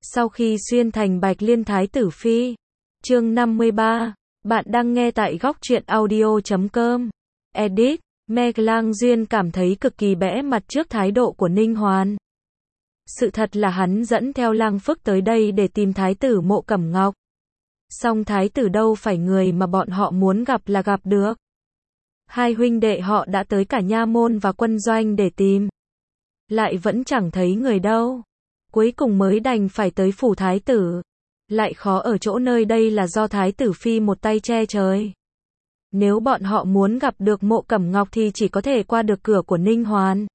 Sau khi xuyên thành Bạch Liên Thái tử Phi. Chương 53. Bạn đang nghe tại góc truyện audio.com. Edit. Meg Lang Duyên cảm thấy cực kỳ bẽ mặt trước thái độ của Ninh Hoan. Sự thật là hắn dẫn theo Lang Phức tới đây để tìm thái tử Mộ Cẩm Ngọc. Song thái tử đâu phải người mà bọn họ muốn gặp là gặp được. Hai huynh đệ họ đã tới cả nha môn và quân doanh để tìm. Lại vẫn chẳng thấy người đâu. Cuối cùng mới đành phải tới phủ thái tử. Lại khó ở chỗ nơi đây là do thái tử Phi một tay che trời. Nếu bọn họ muốn gặp được Mộ Cẩm Ngọc thì chỉ có thể qua được cửa của Ninh Hoan.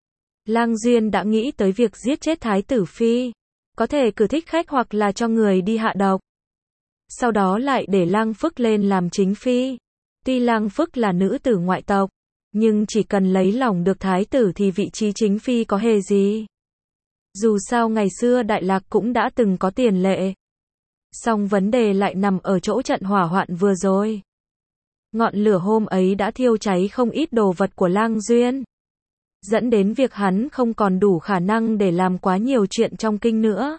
Lang Duyên đã nghĩ tới việc giết chết thái tử Phi. Có thể cử thích khách hoặc là cho người đi hạ độc. Sau đó lại để Lang Phức lên làm chính phi. Tuy Lang Phức là nữ tử ngoại tộc, nhưng chỉ cần lấy lòng được thái tử thì vị trí chính phi có hề gì. Dù sao ngày xưa Đại Lạc cũng đã từng có tiền lệ. Song vấn đề lại nằm ở chỗ trận hỏa hoạn vừa rồi. Ngọn lửa hôm ấy đã thiêu cháy không ít đồ vật của Lang Duyên, dẫn đến việc hắn không còn đủ khả năng để làm quá nhiều chuyện trong kinh nữa.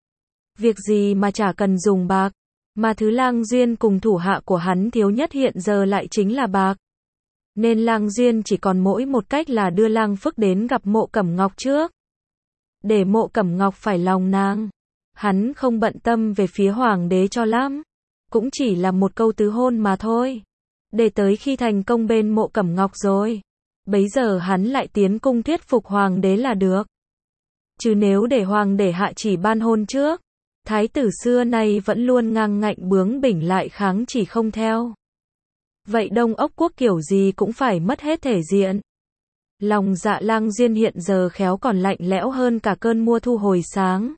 Việc gì mà chả cần dùng bạc, mà thứ Lang Duyên cùng thủ hạ của hắn thiếu nhất hiện giờ lại chính là bạc. Nên Lang Duyên chỉ còn mỗi một cách là đưa Lang Phức đến gặp Mộ Cẩm Ngọc trước. Để Mộ Cẩm Ngọc phải lòng nàng. Hắn không bận tâm về phía hoàng đế cho lắm. Cũng chỉ là một câu tứ hôn mà thôi. Để tới khi thành công bên Mộ Cẩm Ngọc rồi, bấy giờ hắn lại tiến cung thuyết phục hoàng đế là được. Chứ nếu để hoàng đế hạ chỉ ban hôn trước, thái tử xưa nay vẫn luôn ngang ngạnh bướng bỉnh lại kháng chỉ không theo. Vậy Đông Ốc quốc kiểu gì cũng phải mất hết thể diện. Lòng dạ Lang Duyên hiện giờ khéo còn lạnh lẽo hơn cả cơn mưa thu hồi sáng.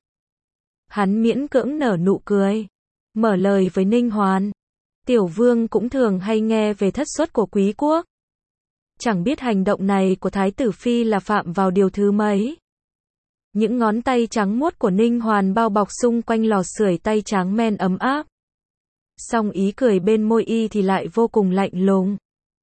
Hắn miễn cưỡng nở nụ cười, mở lời với Ninh Hoan. Tiểu vương cũng thường hay nghe về thất xuất của quý quốc. Chẳng biết hành động này của thái tử Phi là phạm vào điều thứ mấy. Những ngón tay trắng muốt của Ninh Hoan bao bọc xung quanh lò sưởi tay tráng men ấm áp. Song ý cười bên môi y thì lại vô cùng lạnh lùng.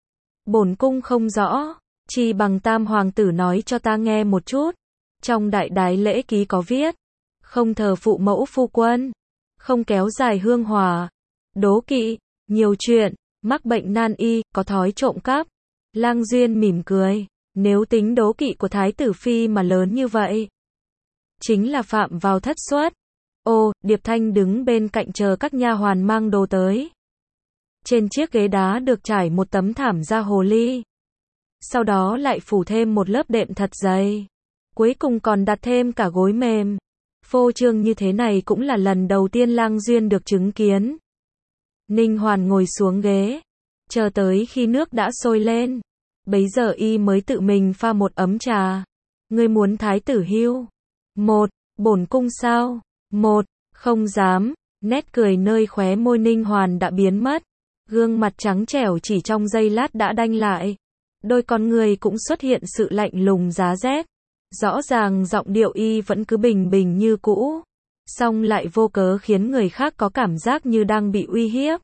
Bổn cung không rõ, chi bằng tam hoàng tử nói cho ta nghe một chút. Trong đại đái lễ ký có viết, không thờ phụ mẫu phu quân, không kéo dài hương hòa, đố kỵ, nhiều chuyện, mắc bệnh nan y, có thói trộm cắp. Lang Duyên mỉm cười, nếu tính đố kỵ của thái tử Phi mà lớn như vậy, chính là phạm vào thất xuất. Ô, Điệp Thanh đứng bên cạnh chờ các nha hoàn mang đồ tới. Trên chiếc ghế đá được trải một tấm thảm da hồ ly. Sau đó lại phủ thêm một lớp đệm thật dày. Cuối cùng còn đặt thêm cả gối mềm. Phô trương như thế này cũng là lần đầu tiên Lang Duyên được chứng kiến. Ninh Hoan ngồi xuống ghế, chờ tới khi nước đã sôi lên. Bấy giờ y mới tự mình pha một ấm trà. Ngươi muốn thái tử hưu? Một, bổn cung sao? Một, không dám. Nét cười nơi khóe môi Ninh Hoan đã biến mất. Gương mặt trắng trẻo chỉ trong giây lát đã đanh lại. Đôi con người cũng xuất hiện sự lạnh lùng giá rét. Rõ ràng giọng điệu y vẫn cứ bình bình như cũ, song lại vô cớ khiến người khác có cảm giác như đang bị uy hiếp.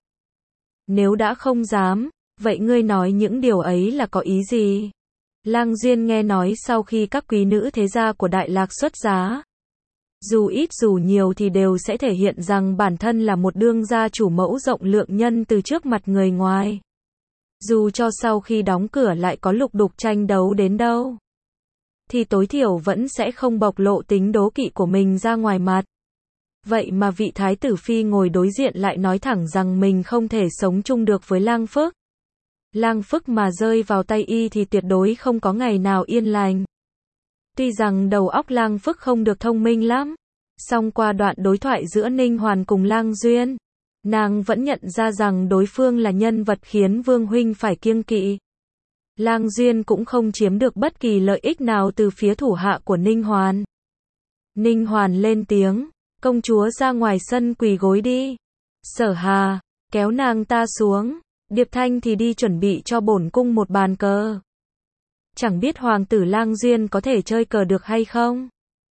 Nếu đã không dám, vậy ngươi nói những điều ấy là có ý gì? Lang Duyên nghe nói sau khi các quý nữ thế gia của Đại Lạc xuất giá, dù ít dù nhiều thì đều sẽ thể hiện rằng bản thân là một đương gia chủ mẫu rộng lượng nhân từ trước mặt người ngoài. Dù cho sau khi đóng cửa lại có lục đục tranh đấu đến đâu, thì tối thiểu vẫn sẽ không bộc lộ tính đố kỵ của mình ra ngoài mặt. Vậy mà vị thái tử Phi ngồi đối diện lại nói thẳng rằng mình không thể sống chung được với Lang Phức. Lang Phức mà rơi vào tay y thì tuyệt đối không có ngày nào yên lành. Tuy rằng đầu óc Lang Phức không được thông minh lắm, song qua đoạn đối thoại giữa Ninh Hoan cùng Lang Duyên, nàng vẫn nhận ra rằng đối phương là nhân vật khiến Vương huynh phải kiêng kỵ. Lang Duyên cũng không chiếm được bất kỳ lợi ích nào từ phía thủ hạ của Ninh Hoan. Ninh Hoan lên tiếng, công chúa ra ngoài sân quỳ gối đi. Sở Hà, kéo nàng ta xuống. Điệp Thanh thì đi chuẩn bị cho bổn cung một bàn cờ. Chẳng biết hoàng tử Lang Duyên có thể chơi cờ được hay không?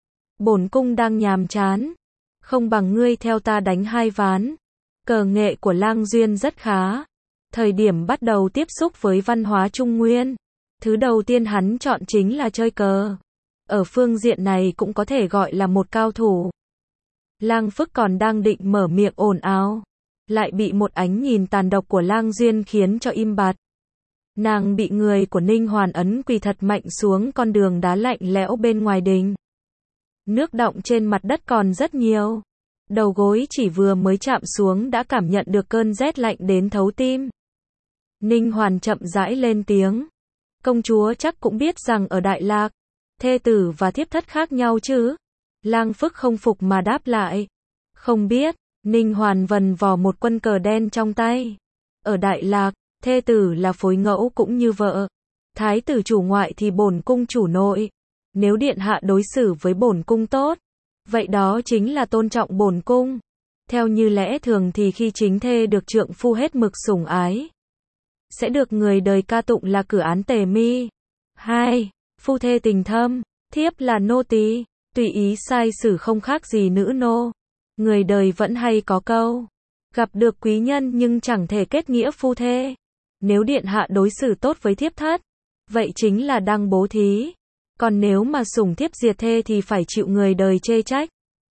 Bổn cung đang nhàm chán. Không bằng ngươi theo ta đánh hai ván. Cờ nghệ của Lang Duyên rất khá. Thời điểm bắt đầu tiếp xúc với văn hóa Trung Nguyên, thứ đầu tiên hắn chọn chính là chơi cờ. Ở phương diện này cũng có thể gọi là một cao thủ. Lang Phức còn đang định mở miệng ồn ào, lại bị một ánh nhìn tàn độc của Lang Duyên khiến cho im bặt. Nàng bị người của Ninh Hoàn ấn quỳ thật mạnh xuống con đường đá lạnh lẽo bên ngoài đình. Nước đọng trên mặt đất còn rất nhiều. Đầu gối chỉ vừa mới chạm xuống đã cảm nhận được cơn rét lạnh đến thấu tim. Ninh Hoàn chậm rãi lên tiếng. Công chúa chắc cũng biết rằng ở Đại Lạc, thê tử và thiếp thất khác nhau chứ? Lang Phức không phục mà đáp lại. Không biết. Ninh Hoàn vần vò một quân cờ đen trong tay. Ở Đại Lạc, thê tử là phối ngẫu cũng như vợ. Thái tử chủ ngoại thì bổn cung chủ nội. Nếu điện hạ đối xử với bổn cung tốt, vậy đó chính là tôn trọng bổn cung. Theo như lẽ thường thì khi chính thê được trượng phu hết mực sủng ái, sẽ được người đời ca tụng là cử án tề mi. 2. Phu thê tình thâm, thiếp là nô tỳ, tùy ý sai xử không khác gì nữ nô. Người đời vẫn hay có câu, gặp được quý nhân nhưng chẳng thể kết nghĩa phu thê. Nếu điện hạ đối xử tốt với thiếp thất, vậy chính là đang bố thí. Còn nếu mà sủng thiếp diệt thê thì phải chịu người đời chê trách.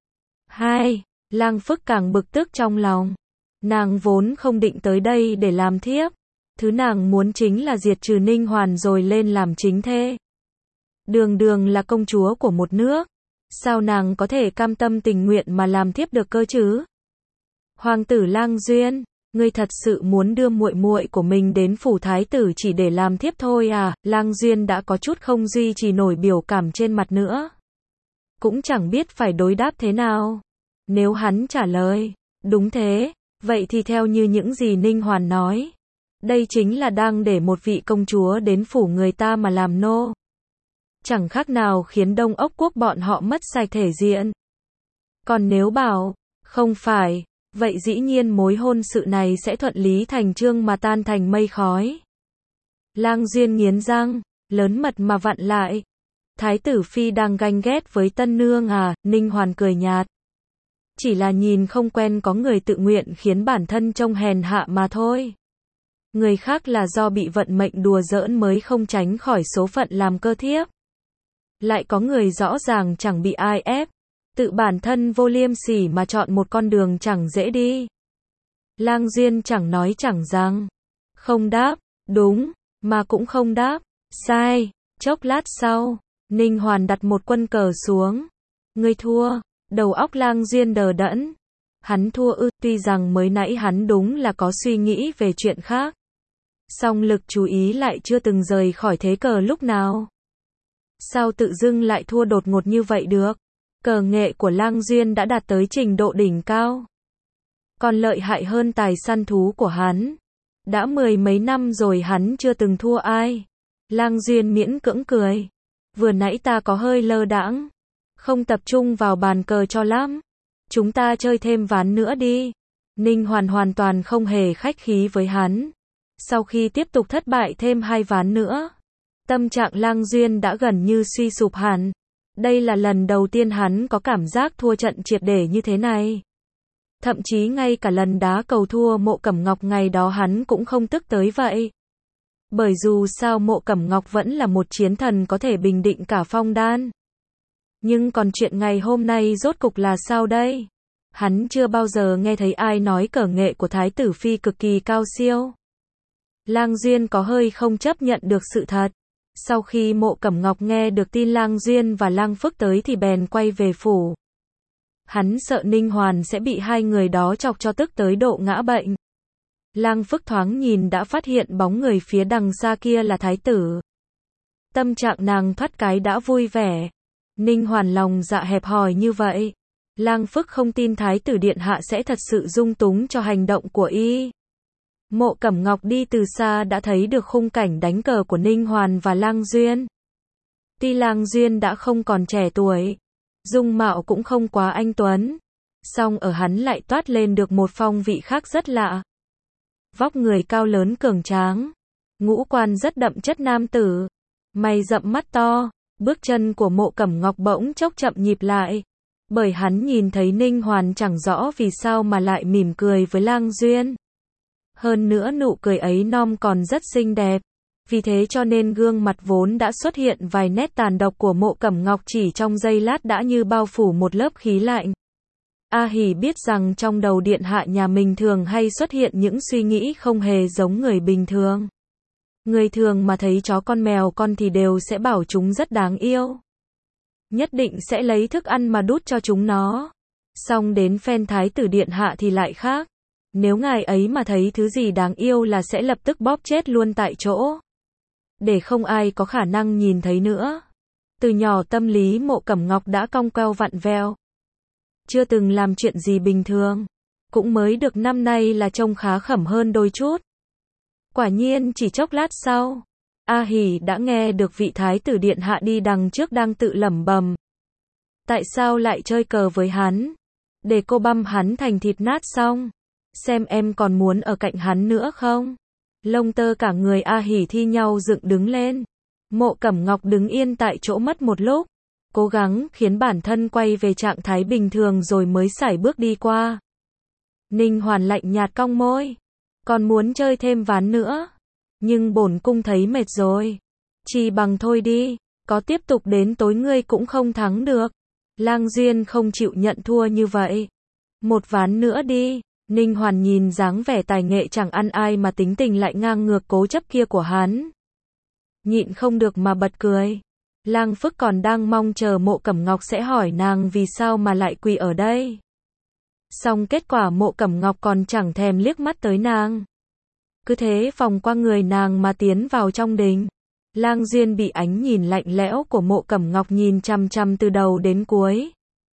2. Lang Phức càng bực tức trong lòng. Nàng vốn không định tới đây để làm thiếp. Thứ nàng muốn chính là diệt trừ Ninh Hoàn rồi lên làm chính thê. Đường đường là công chúa của một nước. Sao nàng có thể cam tâm tình nguyện mà làm thiếp được cơ chứ? Hoàng tử Lang Duyên, ngươi thật sự muốn đưa muội muội của mình đến phủ thái tử chỉ để làm thiếp thôi à? Lang Duyên đã có chút không duy trì nổi biểu cảm trên mặt nữa. Cũng chẳng biết phải đối đáp thế nào. Nếu hắn trả lời, đúng thế, vậy thì theo như những gì Ninh Hoàn nói, đây chính là đang để một vị công chúa đến phủ người ta mà làm nô. Chẳng khác nào khiến Đông Ốc quốc bọn họ mất sạch thể diện. Còn nếu bảo, không phải, vậy dĩ nhiên mối hôn sự này sẽ thuận lý thành chương mà tan thành mây khói. Lang Duyên nghiến răng, lớn mật mà vặn lại. Thái tử phi đang ganh ghét với tân nương à? Ninh Hoàn cười nhạt. Chỉ là nhìn không quen có người tự nguyện khiến bản thân trông hèn hạ mà thôi. Người khác là do bị vận mệnh đùa giỡn mới không tránh khỏi số phận làm cơ thiếp. Lại có người rõ ràng chẳng bị ai ép, tự bản thân vô liêm sỉ mà chọn một con đường chẳng dễ đi. Lang Duyên chẳng nói chẳng rằng, không đáp, đúng, mà cũng không đáp, sai. Chốc lát sau, Ninh Hoàn đặt một quân cờ xuống. Ngươi thua. Đầu óc Lang Duyên đờ đẫn. Hắn thua ư? Tuy rằng mới nãy hắn đúng là có suy nghĩ về chuyện khác, song lực chú ý lại chưa từng rời khỏi thế cờ lúc nào. Sao tự dưng lại thua đột ngột như vậy được? Cờ nghệ của Lang Duyên đã đạt tới trình độ đỉnh cao, còn lợi hại hơn tài săn thú của hắn. Đã 10 mấy năm rồi hắn chưa từng thua ai. Lang Duyên miễn cưỡng cười. Vừa nãy ta có hơi lơ đãng, không tập trung vào bàn cờ cho lắm. Chúng ta chơi thêm ván nữa đi. Ninh Hoàn hoàn toàn không hề khách khí với hắn. Sau khi tiếp tục thất bại thêm 2 ván nữa, tâm trạng Lang Duyên đã gần như suy sụp hẳn. Đây là lần đầu tiên hắn có cảm giác thua trận triệt để như thế này. Thậm chí ngay cả lần đá cầu thua Mộ Cẩm Ngọc ngày đó hắn cũng không tức tới vậy. Bởi dù sao Mộ Cẩm Ngọc vẫn là một chiến thần có thể bình định cả phong đan. Nhưng còn chuyện ngày hôm nay rốt cục là sao đây? Hắn chưa bao giờ nghe thấy ai nói cờ nghệ của Thái tử Phi cực kỳ cao siêu. Lang Duyên có hơi không chấp nhận được sự thật. Sau khi Mộ Cẩm Ngọc nghe được tin Lang Duyên và Lang Phức tới thì bèn quay về phủ. Hắn sợ Ninh Hoàn sẽ bị hai người đó chọc cho tức tới độ ngã bệnh. Lang Phức thoáng nhìn đã phát hiện bóng người phía đằng xa kia là thái tử. Tâm trạng nàng thoát cái đã vui vẻ. Ninh Hoàn lòng dạ hẹp hòi như vậy. Lang Phức không tin thái tử điện hạ sẽ thật sự dung túng cho hành động của y. Mộ Cẩm Ngọc đi từ xa đã thấy được khung cảnh đánh cờ của Ninh Hoàn và Lang Duyên. Tuy Lang Duyên đã không còn trẻ tuổi, dung mạo cũng không quá anh tuấn, song ở hắn lại toát lên được một phong vị khác rất lạ. Vóc người cao lớn cường tráng, ngũ quan rất đậm chất nam tử, mày rậm mắt to. Bước chân của Mộ Cẩm Ngọc bỗng chốc chậm nhịp lại, bởi hắn nhìn thấy Ninh Hoàn chẳng rõ vì sao mà lại mỉm cười với Lang Duyên. Hơn nữa nụ cười ấy non còn rất xinh đẹp, vì thế cho nên gương mặt vốn đã xuất hiện vài nét tàn độc của Mộ Cẩm Ngọc chỉ trong giây lát đã như bao phủ một lớp khí lạnh. A Hỷ biết rằng trong đầu điện hạ nhà mình thường hay xuất hiện những suy nghĩ không hề giống người bình thường. Người thường mà thấy chó con mèo con thì đều sẽ bảo chúng rất đáng yêu. Nhất định sẽ lấy thức ăn mà đút cho chúng nó. Xong đến phen thái tử điện hạ thì lại khác. Nếu ngài ấy mà thấy thứ gì đáng yêu là sẽ lập tức bóp chết luôn tại chỗ. Để không ai có khả năng nhìn thấy nữa. Từ nhỏ tâm lý Mộ Cẩm Ngọc đã cong queo vặn vẹo. Chưa từng làm chuyện gì bình thường. Cũng mới được năm nay là trông khá khẩm hơn đôi chút. Quả nhiên chỉ chốc lát sau, A Hỷ đã nghe được vị thái tử điện hạ đi đằng trước đang tự lẩm bẩm. Tại sao lại chơi cờ với hắn? Để cô băm hắn thành thịt nát xong. Xem em còn muốn ở cạnh hắn nữa không? Lông tơ cả người A Hỷ thi nhau dựng đứng lên. Mộ Cẩm Ngọc đứng yên tại chỗ mất một lúc. Cố gắng khiến bản thân quay về trạng thái bình thường rồi mới sải bước đi qua. Ninh Hoàn lạnh nhạt cong môi. Còn muốn chơi thêm ván nữa. Nhưng bổn cung thấy mệt rồi. Chỉ bằng thôi đi. Có tiếp tục đến tối ngươi cũng không thắng được. Lang Duyên không chịu nhận thua như vậy. Một ván nữa đi. Ninh Hoàn nhìn dáng vẻ tài nghệ chẳng ăn ai mà tính tình lại ngang ngược cố chấp kia của hắn. Nhịn không được mà bật cười. Lang Phức còn đang mong chờ Mộ Cẩm Ngọc sẽ hỏi nàng vì sao mà lại quỳ ở đây. Xong kết quả Mộ Cẩm Ngọc còn chẳng thèm liếc mắt tới nàng. Cứ thế vòng qua người nàng mà tiến vào trong đình. Lang Duyên bị ánh nhìn lạnh lẽo của Mộ Cẩm Ngọc nhìn chằm chằm từ đầu đến cuối.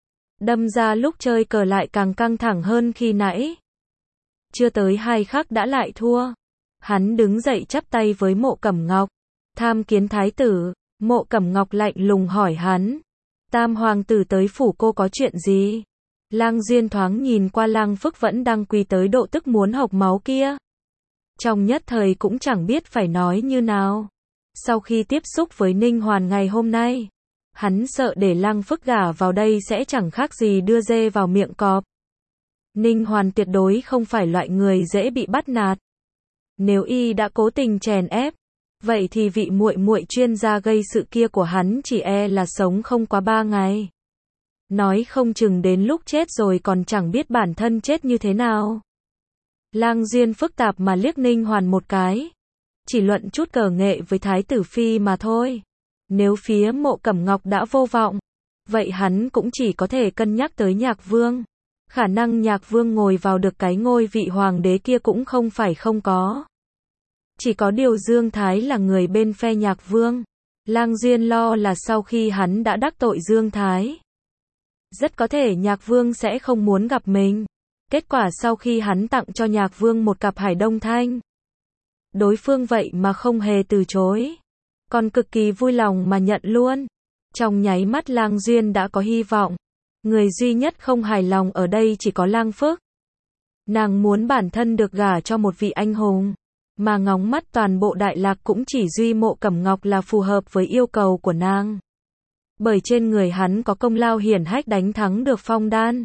Đâm ra lúc chơi cờ lại càng căng thẳng hơn khi nãy. Chưa tới 2 khắc đã lại thua. Hắn đứng dậy chắp tay với Mộ Cẩm Ngọc. Tham kiến thái tử. Mộ Cẩm Ngọc lạnh lùng hỏi hắn. Tam hoàng tử tới phủ cô có chuyện gì? Lang Duyên thoáng nhìn qua Lang Phức vẫn đang quỳ tới độ tức muốn hộc máu kia. Trong nhất thời cũng chẳng biết phải nói như nào. Sau khi tiếp xúc với Ninh Hoàn ngày hôm nay, hắn sợ để Lang Phức gả vào đây sẽ chẳng khác gì đưa dê vào miệng cọp. Ninh Hoàn tuyệt đối không phải loại người dễ bị bắt nạt. Nếu y đã cố tình chèn ép, vậy thì vị muội muội chuyên gia gây sự kia của hắn chỉ e là sống không quá 3 ngày. Nói không chừng đến lúc chết rồi còn chẳng biết bản thân chết như thế nào. Lang Duyên phức tạp mà liếc Ninh Hoàn một cái. Chỉ luận chút cờ nghệ với Thái tử Phi mà thôi. Nếu phía Mộ Cẩm Ngọc đã vô vọng, vậy hắn cũng chỉ có thể cân nhắc tới Nhạc Vương. Khả năng Nhạc Vương ngồi vào được cái ngôi vị hoàng đế kia cũng không phải không có. Chỉ có điều Dương Thái là người bên phe Nhạc Vương. Lang Duyên lo là sau khi hắn đã đắc tội Dương Thái, rất có thể Nhạc Vương sẽ không muốn gặp mình. Kết quả sau khi hắn tặng cho Nhạc Vương một cặp Hải Đông Thanh, đối phương vậy mà không hề từ chối, còn cực kỳ vui lòng mà nhận luôn. Trong nháy mắt Lang Duyên đã có hy vọng. Người duy nhất không hài lòng ở đây chỉ có Lang Phức. Nàng muốn bản thân được gả cho một vị anh hùng, mà ngóng mắt toàn bộ Đại Lạc cũng chỉ duy Mộ Cẩm Ngọc là phù hợp với yêu cầu của nàng. Bởi trên người hắn có công lao hiển hách đánh thắng được Phong Đan,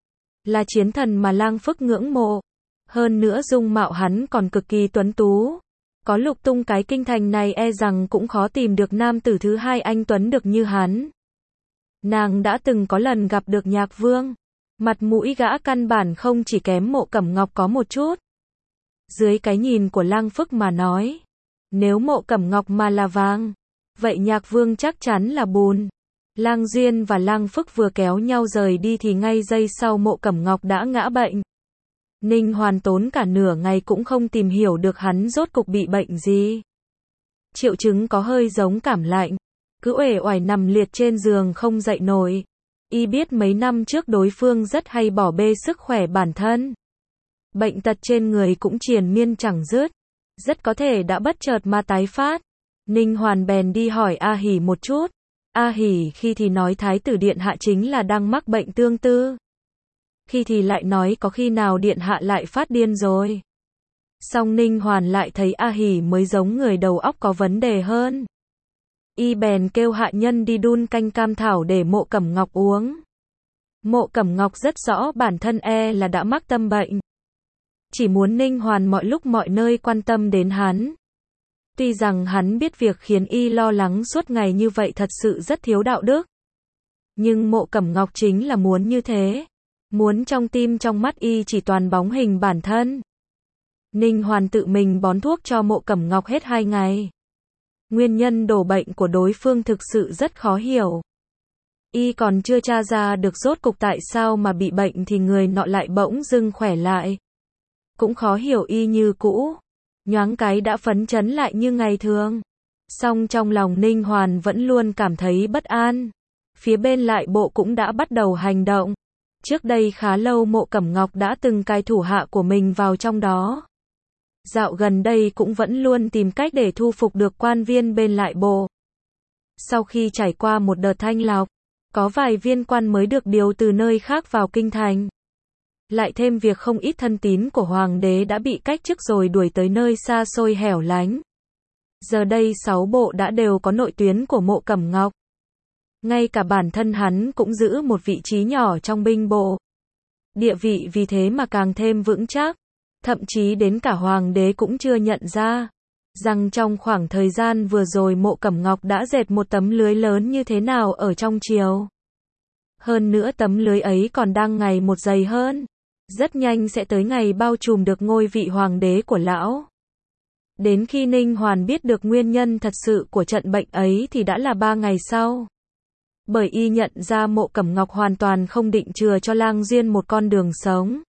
là chiến thần mà Lang Phức ngưỡng mộ. Hơn nữa dung mạo hắn còn cực kỳ tuấn tú. Có lục tung cái kinh thành này e rằng cũng khó tìm được nam tử thứ hai anh tuấn được như hắn. Nàng đã từng có lần gặp được Nhạc Vương. Mặt mũi gã căn bản không chỉ kém Mộ Cẩm Ngọc có một chút. Dưới cái nhìn của Lang Phức mà nói, nếu Mộ Cẩm Ngọc mà là vàng, vậy Nhạc Vương chắc chắn là bùn. Lang Duyên và Lang Phức vừa kéo nhau rời đi thì ngay giây sau Mộ Cẩm Ngọc đã ngã bệnh. Ninh Hoàn tốn cả nửa ngày cũng không tìm hiểu được hắn rốt cục bị bệnh gì. Triệu chứng có hơi giống cảm lạnh, cứ uể oải nằm liệt trên giường không dậy nổi. Y biết mấy năm trước đối phương rất hay bỏ bê sức khỏe bản thân. Bệnh tật trên người cũng triền miên chẳng dứt, rất có thể đã bất chợt mà tái phát. Ninh Hoàn bèn đi hỏi A Hỷ một chút. A Hỷ khi thì nói Thái tử điện hạ chính là đang mắc bệnh tương tư, khi thì lại nói có khi nào điện hạ lại phát điên rồi. Song Ninh Hoàn lại thấy A Hỷ mới giống người đầu óc có vấn đề hơn. Y bèn kêu hạ nhân đi đun canh cam thảo để Mộ Cẩm Ngọc uống. Mộ Cẩm Ngọc rất rõ bản thân e là đã mắc tâm bệnh, chỉ muốn Ninh Hoàn mọi lúc mọi nơi quan tâm đến hắn. Tuy rằng hắn biết việc khiến y lo lắng suốt ngày như vậy thật sự rất thiếu đạo đức, nhưng Mộ Cẩm Ngọc chính là muốn như thế. Muốn trong tim trong mắt y chỉ toàn bóng hình bản thân. Ninh Hoàn tự mình bón thuốc cho Mộ Cẩm Ngọc hết 2 ngày. Nguyên nhân đổ bệnh của đối phương thực sự rất khó hiểu. Y còn chưa tra ra được rốt cục tại sao mà bị bệnh thì người nọ lại bỗng dưng khỏe lại. Cũng khó hiểu y như cũ. Nhoáng cái đã phấn chấn lại như ngày thường. Song trong lòng Ninh Hoàn vẫn luôn cảm thấy bất an. Phía bên lại bộ cũng đã bắt đầu hành động. Trước đây khá lâu Mộ Cẩm Ngọc đã từng cài thủ hạ của mình vào trong đó. Dạo gần đây cũng vẫn luôn tìm cách để thu phục được quan viên bên lại bộ. Sau khi trải qua một đợt thanh lọc, có vài viên quan mới được điều từ nơi khác vào kinh thành. Lại thêm việc không ít thân tín của hoàng đế đã bị cách chức rồi đuổi tới nơi xa xôi hẻo lánh. Giờ đây 6 bộ đã đều có nội tuyến của Mộ Cẩm Ngọc. Ngay cả bản thân hắn cũng giữ một vị trí nhỏ trong binh bộ. Địa vị vì thế mà càng thêm vững chắc. Thậm chí đến cả hoàng đế cũng chưa nhận ra rằng trong khoảng thời gian vừa rồi Mộ Cẩm Ngọc đã dệt một tấm lưới lớn như thế nào ở trong triều. Hơn nữa tấm lưới ấy còn đang ngày một dày hơn. Rất nhanh sẽ tới ngày bao trùm được ngôi vị hoàng đế của lão. Đến khi Ninh Hoàn biết được nguyên nhân thật sự của trận bệnh ấy thì đã là 3 ngày sau. Bởi y nhận ra Mộ Cẩm Ngọc hoàn toàn không định chừa cho Lang Duyên một con đường sống.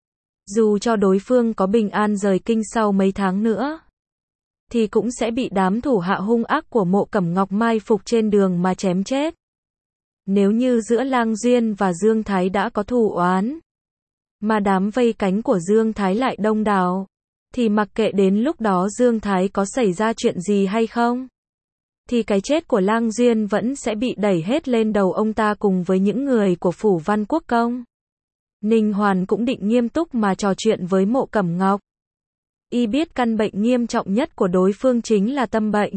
Dù cho đối phương có bình an rời kinh sau mấy tháng nữa, thì cũng sẽ bị đám thủ hạ hung ác của Mộ Cẩm Ngọc mai phục trên đường mà chém chết. Nếu như giữa Lang Duyên và Dương Thái đã có thù oán, mà đám vây cánh của Dương Thái lại đông đảo, thì mặc kệ đến lúc đó Dương Thái có xảy ra chuyện gì hay không, thì cái chết của Lang Duyên vẫn sẽ bị đẩy hết lên đầu ông ta cùng với những người của Phủ Văn Quốc Công. Ninh Hoàn cũng định nghiêm túc mà trò chuyện với Mộ Cẩm Ngọc. Y biết căn bệnh nghiêm trọng nhất của đối phương chính là tâm bệnh.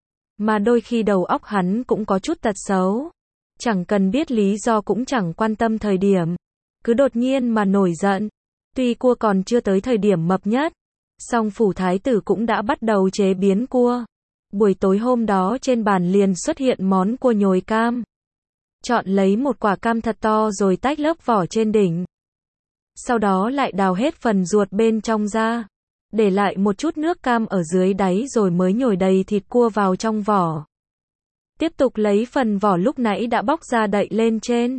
Mà đôi khi đầu óc hắn cũng có chút tật xấu. Chẳng cần biết lý do cũng chẳng quan tâm thời điểm. Cứ đột nhiên mà nổi giận. Tuy cua còn chưa tới thời điểm mập nhất, song phủ thái tử cũng đã bắt đầu chế biến cua. Buổi tối hôm đó trên bàn liền xuất hiện món cua nhồi cam. Chọn lấy một quả cam thật to rồi tách lớp vỏ trên đỉnh. Sau đó lại đào hết phần ruột bên trong ra. Để lại một chút nước cam ở dưới đáy rồi mới nhồi đầy thịt cua vào trong vỏ. Tiếp tục lấy phần vỏ lúc nãy đã bóc ra đậy lên trên.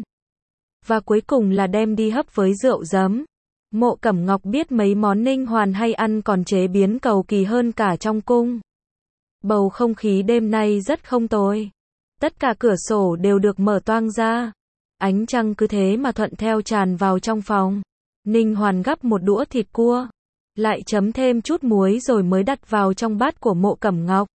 Và cuối cùng là đem đi hấp với rượu giấm. Mộ Cẩm Ngọc biết mấy món Ninh Hoàn hay ăn còn chế biến cầu kỳ hơn cả trong cung. Bầu không khí đêm nay rất không tồi. Tất cả cửa sổ đều được mở toang ra. Ánh trăng cứ thế mà thuận theo tràn vào trong phòng. Ninh Hoàn gắp một đũa thịt cua, lại chấm thêm chút muối rồi mới đặt vào trong bát của Mộ Cẩm Ngọc.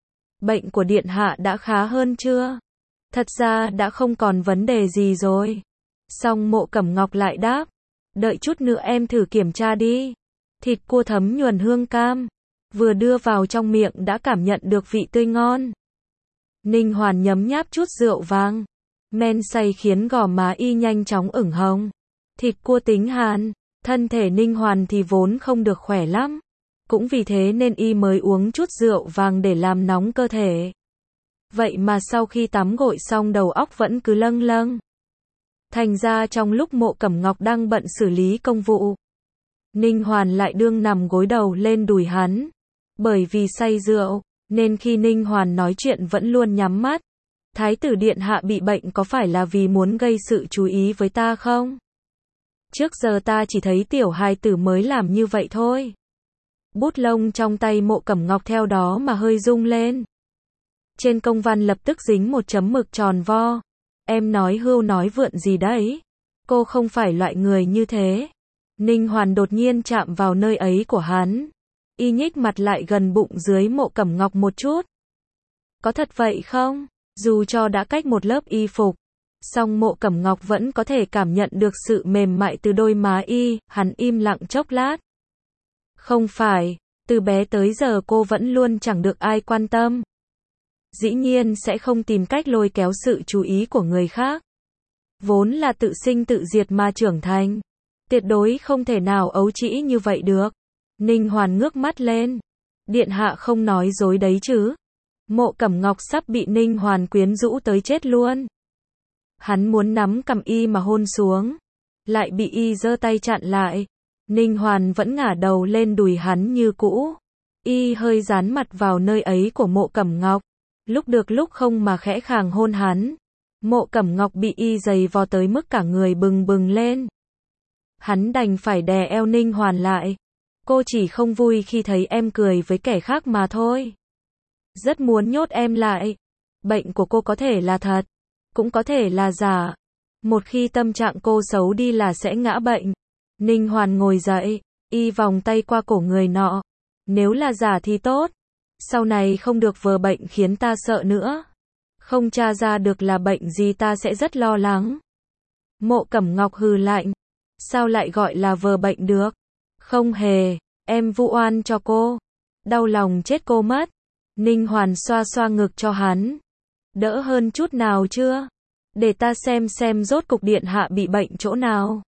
Bệnh của điện hạ đã khá hơn chưa? Thật ra đã không còn vấn đề gì rồi. Song Mộ Cẩm Ngọc lại đáp, đợi chút nữa em thử kiểm tra đi. Thịt cua thấm nhuần hương cam, vừa đưa vào trong miệng đã cảm nhận được vị tươi ngon. Ninh Hoàn nhấm nháp chút rượu vang, men say khiến gò má y nhanh chóng ửng hồng. Thịt cua tính hàn, thân thể Ninh Hoàn thì vốn không được khỏe lắm. Cũng vì thế nên y mới uống chút rượu vàng để làm nóng cơ thể. Vậy mà sau khi tắm gội xong đầu óc vẫn cứ lâng lâng. Thành ra trong lúc Mộ Cẩm Ngọc đang bận xử lý công vụ, Ninh Hoàn lại đương nằm gối đầu lên đùi hắn. Bởi vì say rượu, nên khi Ninh Hoàn nói chuyện vẫn luôn nhắm mắt. Thái tử điện hạ bị bệnh có phải là vì muốn gây sự chú ý với ta không? Trước giờ ta chỉ thấy tiểu hài tử mới làm như vậy thôi. Bút lông trong tay Mộ Cẩm Ngọc theo đó mà hơi rung lên. Trên công văn lập tức dính một chấm mực tròn vo. Em nói hưu nói vượn gì đấy? Cô không phải loại người như thế. Ninh Hoàn đột nhiên chạm vào nơi ấy của hắn. Y nhích mặt lại gần bụng dưới Mộ Cẩm Ngọc một chút. Có thật vậy không? Dù cho đã cách một lớp y phục, song Mộ Cẩm Ngọc vẫn có thể cảm nhận được sự mềm mại từ đôi má y. Hắn im lặng chốc lát. Không phải, từ bé tới giờ cô vẫn luôn chẳng được ai quan tâm. Dĩ nhiên sẽ không tìm cách lôi kéo sự chú ý của người khác. Vốn là tự sinh tự diệt mà trưởng thành. Tuyệt đối không thể nào ấu trĩ như vậy được. Ninh Hoàn ngước mắt lên. Điện hạ không nói dối đấy chứ? Mộ Cẩm Ngọc sắp bị Ninh Hoàn quyến rũ tới chết luôn. Hắn muốn nắm cằm y mà hôn xuống. lại bị y giơ tay chặn lại. Ninh Hoàn vẫn ngả đầu lên đùi hắn như cũ. Y hơi dán mặt vào nơi ấy của Mộ Cẩm Ngọc, lúc được lúc không mà khẽ khàng hôn hắn. Mộ Cẩm Ngọc bị y giày vò tới mức cả người bừng bừng lên. Hắn đành phải đè eo Ninh Hoàn lại. Cô chỉ không vui khi thấy em cười với kẻ khác mà thôi. Rất muốn nhốt em lại. Bệnh của cô có thể là thật, cũng có thể là giả. Một khi tâm trạng cô xấu đi là sẽ ngã bệnh. Ninh Hoàn ngồi dậy, y vòng tay qua cổ người nọ. Nếu là giả thì tốt. Sau này không được vờ bệnh khiến ta sợ nữa. Không tra ra được là bệnh gì ta sẽ rất lo lắng. Mộ Cẩm Ngọc hừ lạnh. Sao lại gọi là vờ bệnh được? Không hề, em vu oan cho cô. Đau lòng chết cô mất. Ninh Hoàn xoa xoa ngực cho hắn. Đỡ hơn chút nào chưa? Để ta xem rốt cục điện hạ bị bệnh chỗ nào.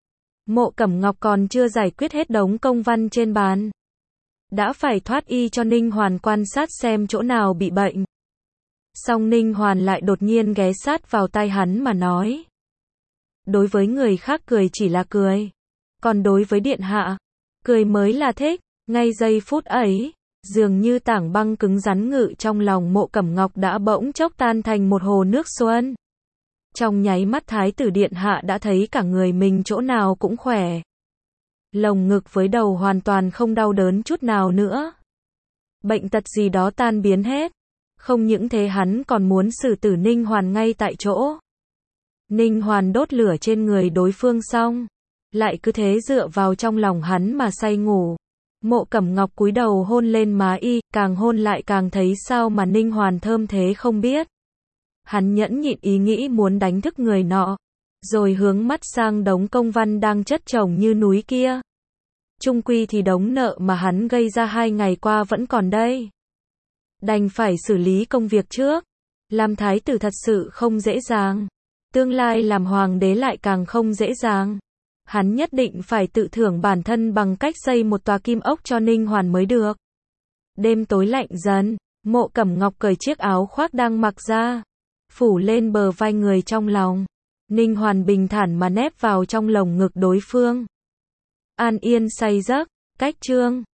Mộ Cẩm Ngọc còn chưa giải quyết hết đống công văn trên bàn. Đã phải thoát y cho Ninh Hoàn quan sát xem chỗ nào bị bệnh. Xong Ninh Hoàn lại đột nhiên ghé sát vào tai hắn mà nói. Đối với người khác cười chỉ là cười. Còn đối với điện hạ, cười mới là thích. Ngay giây phút ấy, dường như tảng băng cứng rắn ngự trong lòng Mộ Cẩm Ngọc đã bỗng chốc tan thành một hồ nước xuân. Trong nháy mắt thái tử điện hạ đã thấy cả người mình chỗ nào cũng khỏe. Lồng ngực với đầu hoàn toàn không đau đớn chút nào nữa. Bệnh tật gì đó tan biến hết. Không những thế hắn còn muốn xử tử Ninh Hoàn ngay tại chỗ. Ninh Hoàn đốt lửa trên người đối phương xong, lại cứ thế dựa vào trong lòng hắn mà say ngủ. Mộ Cẩm Ngọc cúi đầu hôn lên má y, càng hôn lại càng thấy sao mà Ninh Hoàn thơm thế không biết. Hắn nhẫn nhịn ý nghĩ muốn đánh thức người nọ, rồi hướng mắt sang đống công văn đang chất chồng như núi kia. Chung quy thì đống nợ mà hắn gây ra 2 ngày qua vẫn còn đây. Đành phải xử lý công việc trước. Làm thái tử thật sự không dễ dàng. Tương lai làm hoàng đế lại càng không dễ dàng. Hắn nhất định phải tự thưởng bản thân bằng cách xây một tòa kim ốc cho Ninh Hoàn mới được. Đêm tối lạnh dần, Mộ Cẩm Ngọc cởi chiếc áo khoác đang mặc ra, phủ lên bờ vai người trong lòng. Ninh Hoàn bình thản mà nép vào trong lồng ngực đối phương. An yên say giấc, cách chương